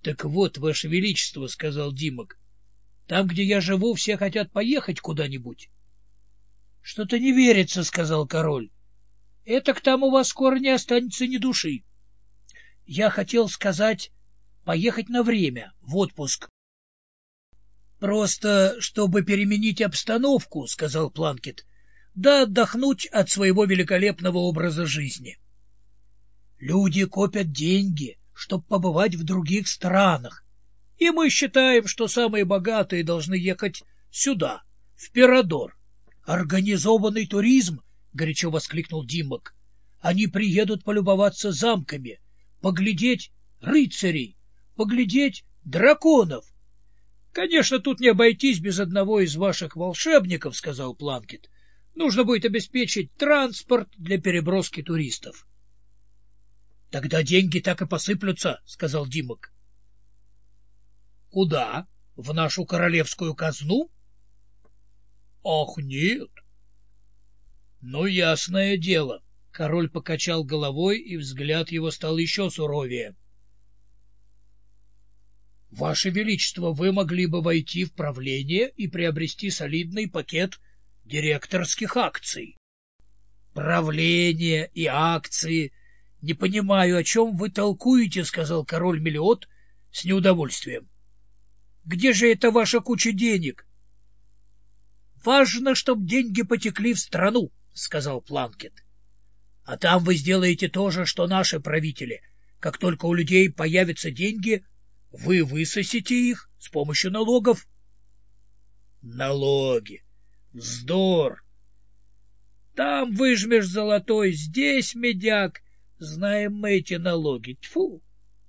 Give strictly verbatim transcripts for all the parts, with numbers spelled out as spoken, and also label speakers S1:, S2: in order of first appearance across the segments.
S1: — Так вот, Ваше Величество, — сказал Димок, — там, где я живу, все хотят поехать куда-нибудь. — Что-то не верится, — сказал король. — Этак там у вас скоро не останется ни души. Я хотел сказать, поехать на время, в отпуск. — Просто, чтобы переменить обстановку, — сказал Планкет, — да отдохнуть от своего великолепного образа жизни. Люди копят деньги, чтобы побывать в других странах, и мы считаем, что самые богатые должны ехать сюда, в Пирадор. Организованный туризм, — горячо воскликнул Димок. Они приедут полюбоваться замками, поглядеть рыцарей, поглядеть драконов. — Конечно, тут не обойтись без одного из ваших волшебников, — сказал Планкет. — Нужно будет обеспечить транспорт для переброски туристов. — Тогда деньги так и посыплются, — сказал Димок. — Куда? В нашу королевскую казну? — Ах, нет. — Ну, ясное дело. Король покачал головой, и взгляд его стал еще суровее. — Ваше Величество, вы могли бы войти в правление и приобрести солидный пакет директорских акций. — Правление и акции... — Не понимаю, о чем вы толкуете, — сказал король Мелиот с неудовольствием. — Где же это ваша куча денег? — Важно, чтобы деньги потекли в страну, — сказал Планкет. — А там вы сделаете то же, что наши правители. Как только у людей появятся деньги, вы высосите их с помощью налогов. — Налоги! Вздор! Там выжмешь золотой, здесь медяк. Знаем мы эти налоги. Тьфу!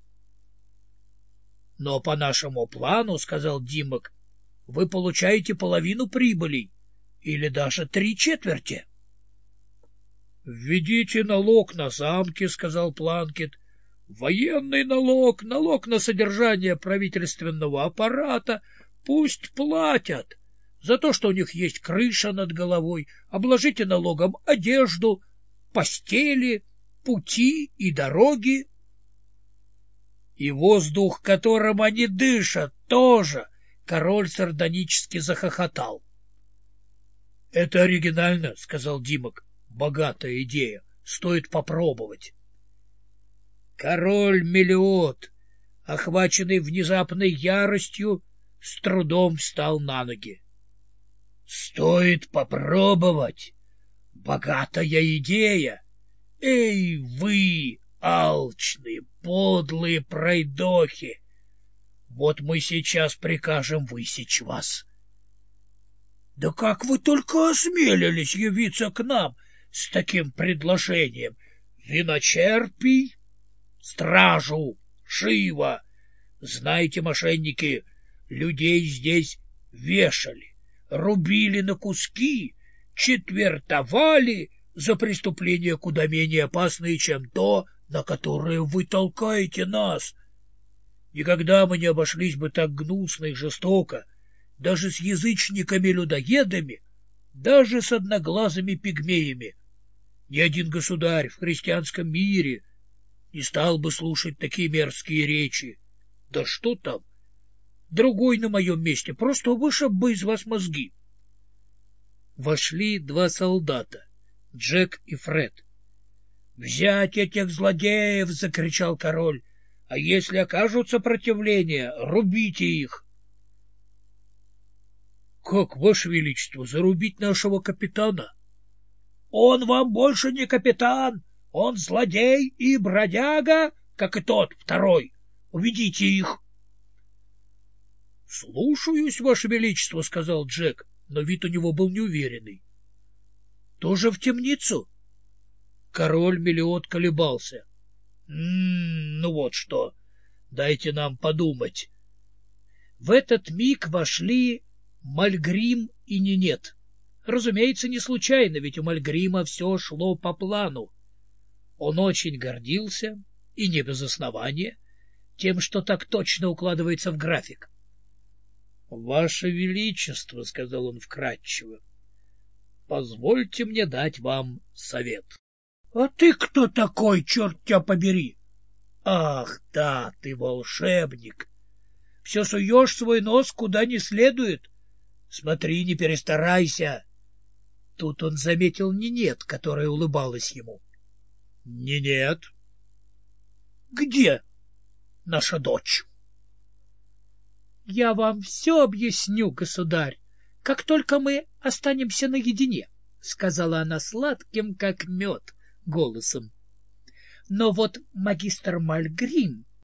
S1: — Но по нашему плану, — сказал Димок, — вы получаете половину прибылей или даже три четверти. — Введите налог на замки, — сказал Планкет, — военный налог, налог на содержание правительственного аппарата. Пусть платят за то, что у них есть крыша над головой. Обложите налогом одежду, постели, пути и дороги. И воздух, которым они дышат, тоже. Король сардонически захохотал. — Это оригинально, — сказал Димок. — Богатая идея. Стоит попробовать. Король Мелиот, охваченный внезапной яростью, с трудом встал на ноги. — Стоит попробовать. Богатая идея. Эй, вы, алчные, подлые пройдохи! Вот мы сейчас прикажем высечь вас. — Да как вы только осмелились явиться к нам с таким предложением? Виночерпий, стражу, живо! Знаете, мошенники, людей здесь вешали, рубили на куски, четвертовали за преступления куда менее опасные, чем то, на которое вы толкаете нас. Никогда мы не обошлись бы так гнусно и жестоко, даже с язычниками-людоедами, даже с одноглазыми пигмеями. Ни один государь в христианском мире не стал бы слушать такие мерзкие речи. Да что там? Другой на моем месте просто вышиб бы из вас мозги. Вошли два солдата, Джек и Фред. — Взять этих злодеев! — закричал король. — А если окажут сопротивление, рубите их! — Как, Ваше Величество, зарубить нашего капитана? — Он вам больше не капитан, он злодей и бродяга, как и тот второй. Уведите их! — Слушаюсь, Ваше Величество, — сказал Джек, но вид у него был неуверенный. — Тоже в темницу? Король Мелиот колебался. — Ну вот что, дайте нам подумать. В этот миг вошли Мальгрим и Нинет. Разумеется, не случайно, ведь у Мальгрима все шло по плану. Он очень гордился, и не без основания, тем, что так точно укладывается в график. — Ваше Величество, — сказал он вкратчиво, — позвольте мне дать вам совет. — А ты кто такой, черт тебя побери? Ах, да, ты волшебник! Все суешь свой нос куда не следует. Смотри, не перестарайся. Тут он заметил Нинет, которая улыбалась ему. — Нинет? Где наша дочь? — Я вам все объясню, государь, как только мы останемся наедине, — сказала она сладким, как мед, голосом. — Но вот магистр Мальгрим